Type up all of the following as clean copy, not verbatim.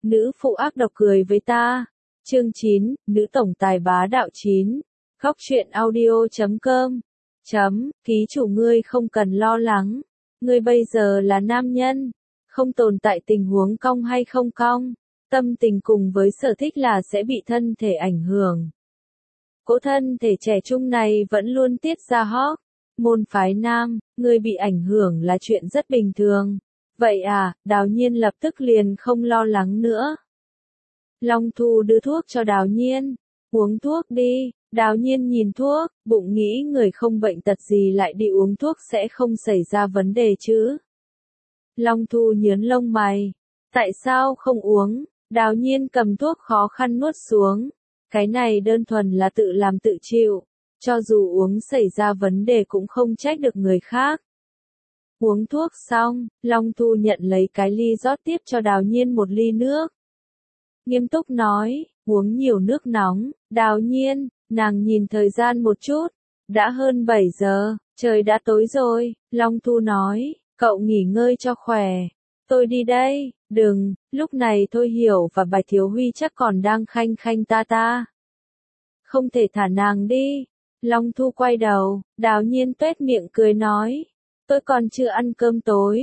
nữ phụ ác độc cười với ta. Chương 9, nữ tổng tài bá đạo 9. Góc truyện audio.com. Ký chủ ngươi không cần lo lắng. Ngươi bây giờ là nam nhân. Không tồn tại tình huống cong hay không cong. Tâm tình cùng với sở thích là sẽ bị thân thể ảnh hưởng. Cỗ thân thể trẻ trung này vẫn luôn tiết ra hóc. Môn phái nam, ngươi bị ảnh hưởng là chuyện rất bình thường. Vậy à, Đào Nhiên lập tức liền không lo lắng nữa. Long Thu đưa thuốc cho Đào Nhiên. Uống thuốc đi. Đào Nhiên nhìn thuốc, bụng nghĩ người không bệnh tật gì lại đi uống thuốc sẽ không xảy ra vấn đề chứ. Long Thu nhớn lông mày. Tại sao không uống? Đào Nhiên cầm thuốc khó khăn nuốt xuống. Cái này đơn thuần là tự làm tự chịu. Cho dù uống xảy ra vấn đề cũng không trách được người khác. Uống thuốc xong, Long Thu nhận lấy cái ly rót tiếp cho Đào Nhiên một ly nước. Nghiêm túc nói, uống nhiều nước nóng. Đào Nhiên, nàng nhìn thời gian một chút. Đã hơn 7 giờ, trời đã tối rồi. Long Thu nói, cậu nghỉ ngơi cho khỏe. Tôi đi đây. Đừng, lúc này Thôi Hiểu và Bạch Thiếu Huy chắc còn đang khanh khanh ta. Không thể thả nàng đi. Long Thu quay đầu, Đào Nhiên tuét miệng cười nói. Tôi còn chưa ăn cơm tối.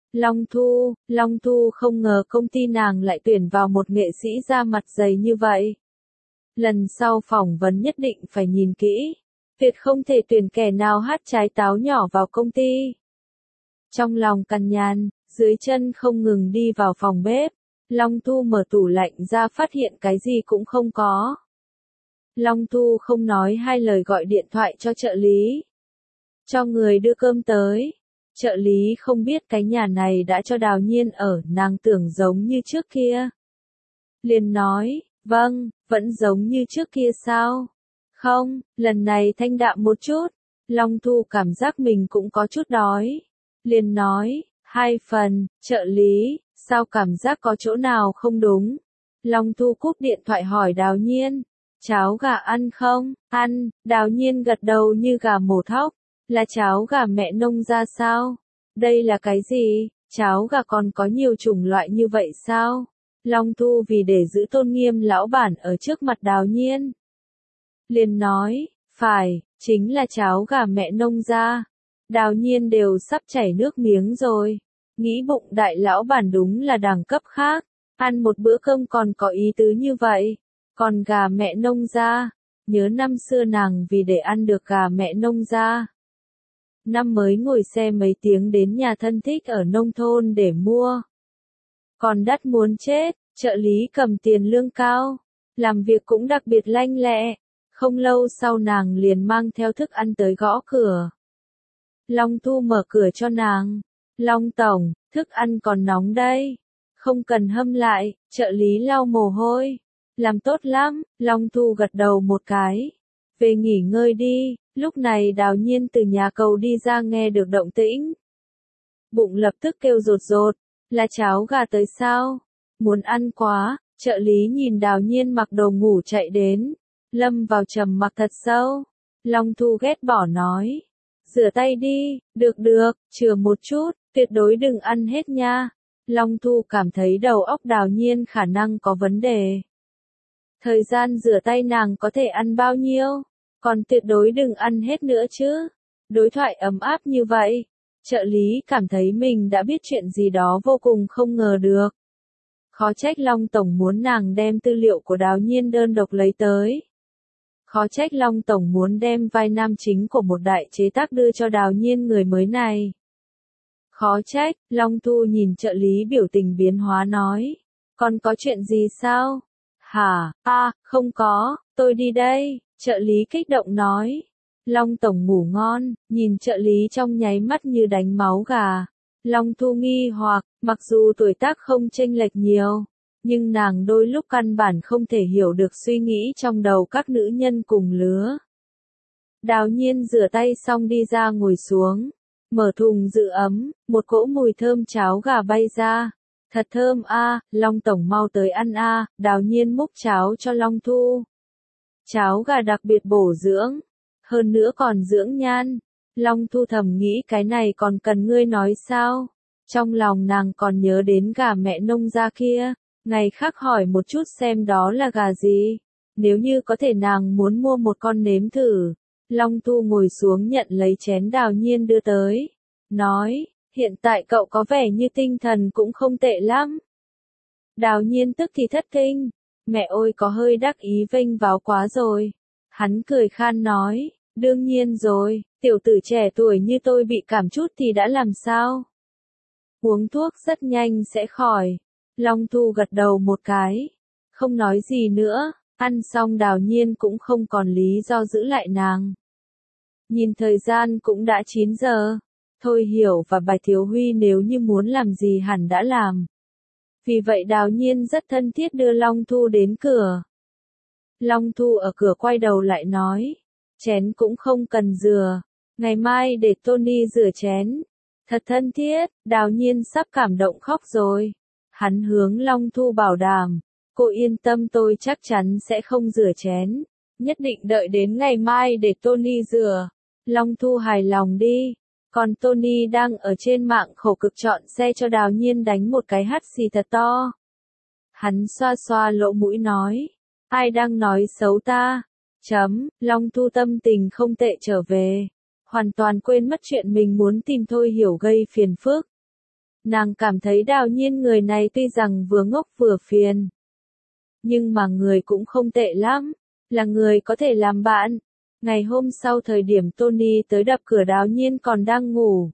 Long Thu không ngờ công ty nàng lại tuyển vào một nghệ sĩ da mặt dày như vậy. Lần sau phỏng vấn nhất định phải nhìn kỹ. Tuyệt không thể tuyển kẻ nào hát trái táo nhỏ vào công ty. Trong lòng cằn nhằn, dưới chân không ngừng đi vào phòng bếp. Long Thu mở tủ lạnh ra phát hiện cái gì cũng không có. Long Thu không nói hai lời gọi điện thoại cho trợ lý. Cho người đưa cơm tới. Trợ lý không biết cái nhà này đã cho Đào Nhiên ở, nàng tưởng giống như trước kia. Liền nói, vâng, vẫn giống như trước kia sao? Không, lần này thanh đạm một chút. Long Thu cảm giác mình cũng có chút đói. Liền nói, 2 phần, trợ lý, sao cảm giác có chỗ nào không đúng? Long Thu cúp điện thoại hỏi Đào Nhiên, cháo gà ăn không? Ăn. Đào Nhiên gật đầu như gà mổ thóc. Là cháo gà mẹ nông ra sao? Đây là cái gì? Cháo gà còn có nhiều chủng loại như vậy sao? Long Thu vì để giữ tôn nghiêm lão bản ở trước mặt Đào Nhiên. Liền nói, phải, chính là cháo gà mẹ nông ra. Đào Nhiên đều sắp chảy nước miếng rồi. Nghĩ bụng đại lão bản đúng là đẳng cấp khác. Ăn một bữa cơm còn có ý tứ như vậy. Còn gà mẹ nông ra. Nhớ năm xưa nàng vì để ăn được gà mẹ nông ra. Năm mới ngồi xe mấy tiếng đến nhà thân thích ở nông thôn để mua. Còn đắt muốn chết, trợ lý cầm tiền lương cao. Làm việc cũng đặc biệt lanh lẹ. Không lâu sau nàng liền mang theo thức ăn tới gõ cửa. Long Thu mở cửa cho nàng. Long tổng, thức ăn còn nóng đây. Không cần hâm lại, trợ lý lau mồ hôi. Làm tốt lắm, Long Thu gật đầu một cái. Về nghỉ ngơi đi, lúc này Đào Nhiên từ nhà cầu đi ra nghe được động tĩnh. Bụng lập tức kêu rột rột, là cháo gà tới sao? Muốn ăn quá, trợ lý nhìn Đào Nhiên mặc đồ ngủ chạy đến. Lâm vào trầm mặc thật sâu. Long Thu ghét bỏ nói. Rửa tay đi, được, chừa một chút, tuyệt đối đừng ăn hết nha. Long Thu cảm thấy đầu óc Đào Nhiên khả năng có vấn đề. Thời gian rửa tay nàng có thể ăn bao nhiêu, còn tuyệt đối đừng ăn hết nữa chứ. Đối thoại ấm áp như vậy, trợ lý cảm thấy mình đã biết chuyện gì đó vô cùng không ngờ được. Khó trách Long Tổng muốn nàng đem tư liệu của Đào Nhiên đơn độc lấy tới. Khó trách Long Tổng muốn đem vai nam chính của một đại chế tác đưa cho Đào Nhiên người mới này. Khó trách, Long Thu nhìn trợ lý biểu tình biến hóa nói. Còn có chuyện gì sao? Hả, không có, tôi đi đây, trợ lý kích động nói. Long Tổng ngủ ngon, nhìn trợ lý trong nháy mắt như đánh máu gà. Long Thu nghi hoặc, mặc dù tuổi tác không chênh lệch nhiều, nhưng nàng đôi lúc căn bản không thể hiểu được suy nghĩ trong đầu các nữ nhân cùng lứa. Đào Nhiên rửa tay xong đi ra ngồi xuống, mở thùng giữ ấm, một cỗ mùi thơm cháo gà bay ra. Thật thơm Long Tổng mau tới ăn Đào Nhiên múc cháo cho Long Thu. Cháo gà đặc biệt bổ dưỡng, hơn nữa còn dưỡng nhan. Long Thu thầm nghĩ cái này còn cần ngươi nói sao? Trong lòng nàng còn nhớ đến gà mẹ nông ra kia, Ngày khác hỏi một chút xem đó là gà gì. Nếu như có thể nàng muốn mua một con nếm thử. Long Thu ngồi xuống nhận lấy chén Đào Nhiên đưa tới. Nói, hiện tại cậu có vẻ như tinh thần cũng không tệ lắm. Đào Nhiên tức thì thất kinh. Mẹ ơi có hơi đắc ý vênh váo quá rồi. Hắn cười khan nói, đương nhiên rồi, tiểu tử trẻ tuổi như tôi bị cảm chút thì đã làm sao? Uống thuốc rất nhanh sẽ khỏi. Long Thu gật đầu một cái. Không nói gì nữa, ăn xong Đào Nhiên cũng không còn lý do giữ lại nàng. Nhìn thời gian cũng đã 9 giờ. Thôi Hiểu và Bạch Thiếu Huy nếu như muốn làm gì hẳn đã làm. Vì vậy Đào Nhiên rất thân thiết đưa Long Thu đến cửa. Long Thu ở cửa quay đầu lại nói. Chén cũng không cần rửa. Ngày mai để Tony rửa chén. Thật thân thiết, Đào Nhiên sắp cảm động khóc rồi. Hắn hướng Long Thu bảo đảm. Cô yên tâm tôi chắc chắn sẽ không rửa chén. Nhất định đợi đến ngày mai để Tony rửa. Long Thu hài lòng đi. Còn Tony đang ở trên mạng khổ cực chọn xe cho Đào Nhiên đánh một cái hắt xì thật to. Hắn xoa xoa lỗ mũi nói. Ai đang nói xấu ta? Long Thu tâm tình không tệ trở về. Hoàn toàn quên mất chuyện mình muốn tìm Thôi Hiểu gây phiền phức. Nàng cảm thấy Đào Nhiên người này tuy rằng vừa ngốc vừa phiền. Nhưng mà người cũng không tệ lắm. Là người có thể làm bạn. Ngày hôm sau thời điểm Tony tới đập cửa Đào Nhiên còn đang ngủ.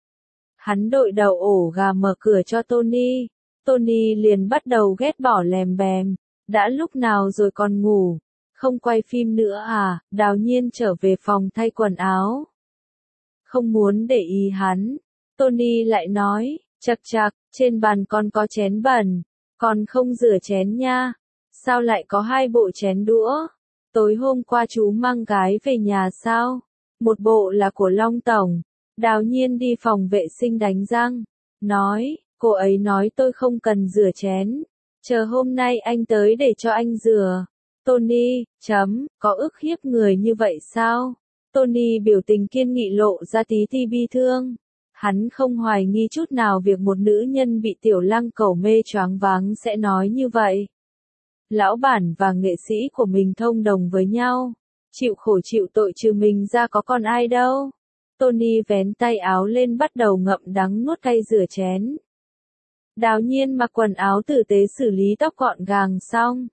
Hắn đội đầu ổ gà mở cửa cho Tony. Tony liền bắt đầu ghét bỏ lèm bèm. Đã lúc nào rồi còn ngủ. Không quay phim nữa à? Đào Nhiên trở về phòng thay quần áo. Không muốn để ý hắn. Tony lại nói, chậc chậc, trên bàn con có chén bẩn. Còn không rửa chén nha. Sao lại có 2 bộ chén đũa? Tối hôm qua chú mang gái về nhà sao? Một bộ là của Long Tổng. Đào Nhiên đi phòng vệ sinh đánh răng. Nói, cô ấy nói tôi không cần rửa chén. Chờ hôm nay anh tới để cho anh rửa. Tony, có ức hiếp người như vậy sao? Tony biểu tình kiên nghị lộ ra tí ti bi thương. Hắn không hoài nghi chút nào việc một nữ nhân bị tiểu lăng cẩu mê choáng váng sẽ nói như vậy. Lão bản và nghệ sĩ của mình thông đồng với nhau. Chịu khổ chịu tội trừ mình ra có còn ai đâu. Tony vén tay áo lên bắt đầu ngậm đắng nuốt cay rửa chén. Đào Nhiên mặc quần áo tử tế xử lý tóc gọn gàng xong.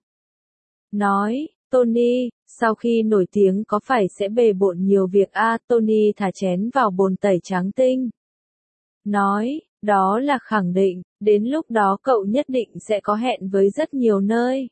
Nói, Tony, sau khi nổi tiếng có phải sẽ bề bộn nhiều việc Tony thả chén vào bồn tẩy trắng tinh. Nói, đó là khẳng định, đến lúc đó cậu nhất định sẽ có hẹn với rất nhiều nơi.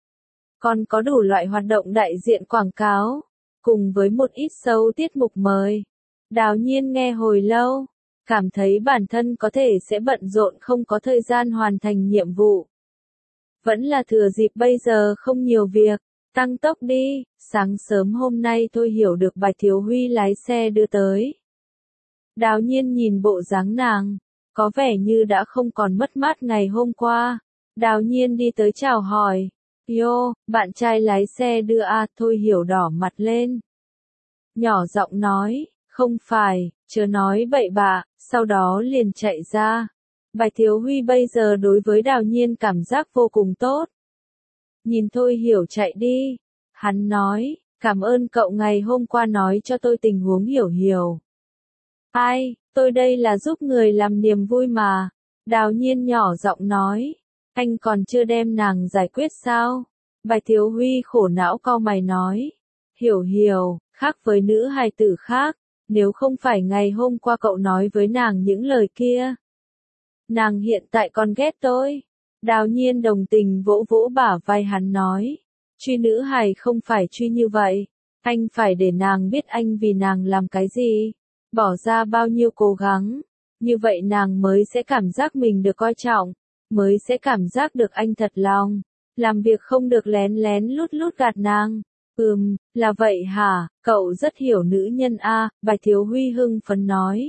Còn có đủ loại hoạt động đại diện quảng cáo, cùng với một ít show tiết mục mời. Đào Nhiên nghe hồi lâu, cảm thấy bản thân có thể sẽ bận rộn không có thời gian hoàn thành nhiệm vụ. Vẫn là thừa dịp bây giờ không nhiều việc, tăng tốc đi. Sáng sớm hôm nay Thôi Hiểu được Bạch Thiếu Huy lái xe đưa tới. Đào Nhiên nhìn bộ dáng nàng, có vẻ như đã không còn mất mát ngày hôm qua. Đào Nhiên đi tới chào hỏi. Yo, bạn trai lái xe đưa Thôi Hiểu đỏ mặt lên. Nhỏ giọng nói, không phải, chớ nói bậy bạ, sau đó liền chạy ra. Bạch Thiếu Huy bây giờ đối với Đào Nhiên cảm giác vô cùng tốt. Nhìn Thôi Hiểu chạy đi. Hắn nói, cảm ơn cậu ngày hôm qua nói cho tôi tình huống Hiểu Hiểu. Ai, tôi đây là giúp người làm niềm vui mà. Đào Nhiên nhỏ giọng nói, anh còn chưa đem nàng giải quyết sao? Bạch Thiếu Huy khổ não cau mày nói, Hiểu Hiểu, khác với nữ hài tử khác, nếu không phải ngày hôm qua cậu nói với nàng những lời kia. Nàng hiện tại còn ghét tôi. Đào Nhiên đồng tình vỗ vỗ bả vai hắn nói, truy nữ hài không phải truy như vậy, anh phải để nàng biết anh vì nàng làm cái gì, bỏ ra bao nhiêu cố gắng, như vậy nàng mới sẽ cảm giác mình được coi trọng, mới sẽ cảm giác được anh thật lòng, làm việc không được lén lén lút lút gạt nàng. Là vậy hả, cậu rất hiểu nữ nhân Bạch Thiếu Huy hưng phấn nói.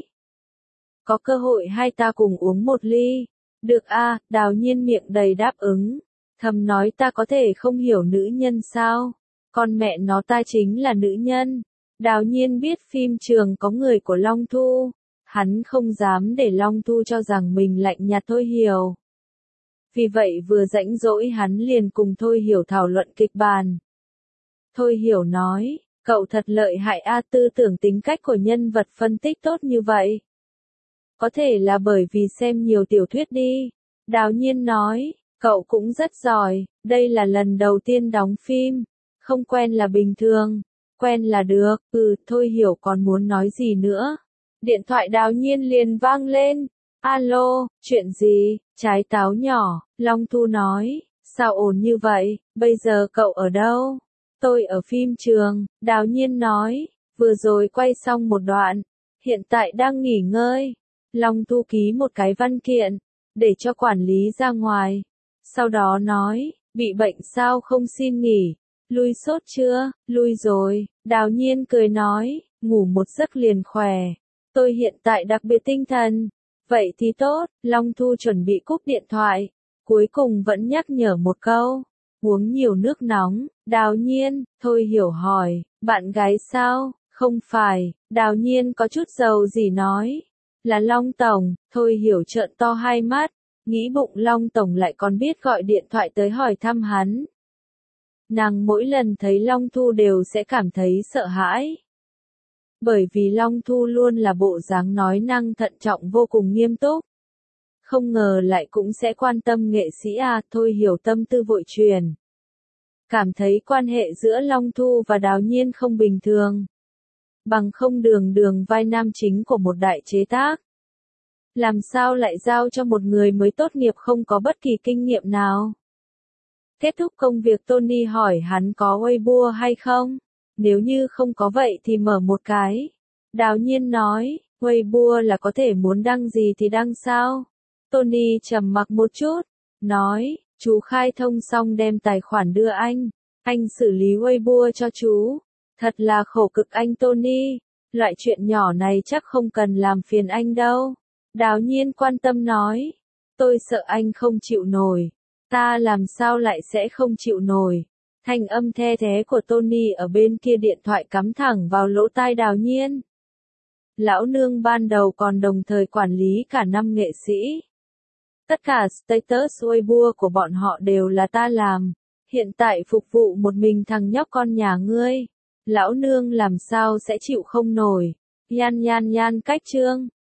Có cơ hội hai ta cùng uống một ly. Được Đào Nhiên miệng đầy đáp ứng. Thầm nói ta có thể không hiểu nữ nhân sao? Con mẹ nó ta chính là nữ nhân. Đào Nhiên biết phim trường có người của Long Thu. Hắn không dám để Long Thu cho rằng mình lạnh nhạt Thôi Hiểu. Vì vậy vừa rảnh rỗi hắn liền cùng Thôi Hiểu thảo luận kịch bản. Thôi Hiểu nói, cậu thật lợi hại a, tư tưởng tính cách của nhân vật phân tích tốt như vậy. Có thể là bởi vì xem nhiều tiểu thuyết đi. Đào Nhiên nói, cậu cũng rất giỏi, đây là lần đầu tiên đóng phim. Không quen là bình thường, quen là được. Thôi Hiểu còn muốn nói gì nữa. Điện thoại Đào Nhiên liền vang lên. Alo, chuyện gì? Trái táo nhỏ, Long Thu nói, sao ổn như vậy, bây giờ cậu ở đâu? Tôi ở phim trường, Đào Nhiên nói, vừa rồi quay xong một đoạn, hiện tại đang nghỉ ngơi. Long Thu ký một cái văn kiện, để cho quản lý ra ngoài. Sau đó nói, bị bệnh sao không xin nghỉ, lui sốt chưa, lui rồi. Đào Nhiên cười nói, ngủ một giấc liền khỏe. Tôi hiện tại đặc biệt tinh thần. Vậy thì tốt, Long Thu chuẩn bị cúp điện thoại. Cuối cùng vẫn nhắc nhở một câu. Uống nhiều nước nóng. Đào Nhiên, Thôi Hiểu hỏi, bạn gái sao? Không phải, Đào Nhiên có chút dầu gì nói. Là Long Tổng. Thôi Hiểu trợn to hai mắt. Nghĩ bụng Long Tổng lại còn biết gọi điện thoại tới hỏi thăm hắn. Nàng mỗi lần thấy Long Thu đều sẽ cảm thấy sợ hãi. Bởi vì Long Thu luôn là bộ dáng nói năng thận trọng vô cùng nghiêm túc. Không ngờ lại cũng sẽ quan tâm nghệ sĩ à, Thôi Hiểu tâm tư vội truyền. Cảm thấy quan hệ giữa Long Thu và Đào Nhiên không bình thường. Bằng không đường vai nam chính của một đại chế tác. Làm sao lại giao cho một người mới tốt nghiệp không có bất kỳ kinh nghiệm nào. Kết thúc công việc Tony hỏi hắn có Weibo hay không? Nếu như không có vậy thì mở một cái. Đào Nhiên nói, Weibo là có thể muốn đăng gì thì đăng sao? Tony trầm mặc một chút, nói, chú khai thông xong đem tài khoản đưa anh xử lý Weibo cho chú. Thật là khổ cực anh Tony, loại chuyện nhỏ này chắc không cần làm phiền anh đâu. Đào Nhiên quan tâm nói, tôi sợ anh không chịu nổi. Ta làm sao lại sẽ không chịu nổi. Thanh âm the thế của Tony ở bên kia điện thoại cắm thẳng vào lỗ tai Đào Nhiên. Lão nương ban đầu còn đồng thời quản lý cả 5 nghệ sĩ. Tất cả status Weibo của bọn họ đều là ta làm. Hiện tại phục vụ một mình thằng nhóc con nhà ngươi. Lão nương làm sao sẽ chịu không nổi. Nhan cách chương.